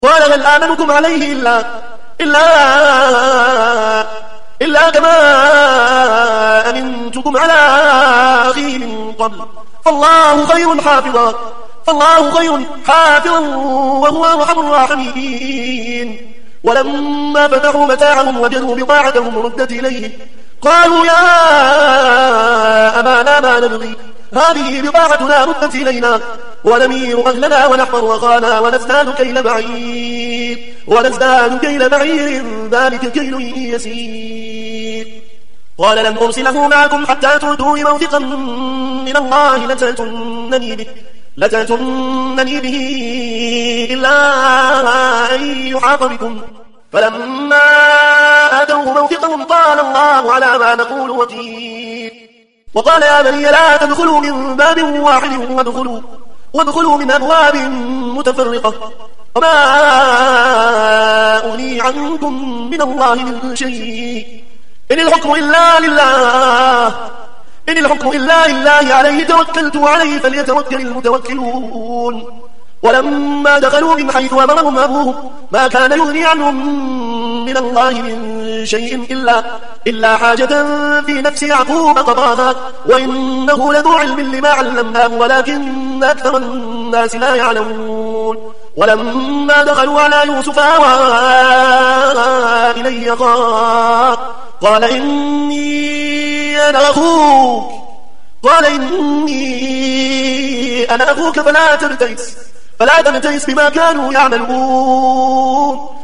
قال هل آمنكم عليه إلا كما أمنتكم على أخيه من قبل فالله خير حافظا وهو أرحم الراحمين. ولما فتحوا متاعهم وجدوا بضاعتهم ردت إليه قالوا يا أبانا ما نبغي هذه بضاعتنا ردت إلينا ونمير أهلنا ونحفر أخانا ونزداد كيل بعير ذلك كيل يسير. قال لن أرسله معكم حتى تؤتوني موثقا من الله لتأتونني به إلا أن يحاط بكم. فلما آتوه موثقهم قال الله على ما نقول وكيل. وقال يا بني لا تدخلوا من باب واحد وادخلوا من أبواب متفرقة وما أغني عنكم من الله من شيء إن الحكم إلا لله عليه توكلت وعليه فليتوكل المتوكلون. ولما دخلوا من حيث أمرهم أبوهم ما كان يغني عنهم من الله من شيء إلا حاجة في نفس يعقوب قضاها وإنه لذو علم لما علمناه ولكن أكثر الناس لا يعلمون. ولما دخلوا على يوسف آوى إليه أخاه قال إني أنا أخوك فلا تبتئس بما كانوا يعملون.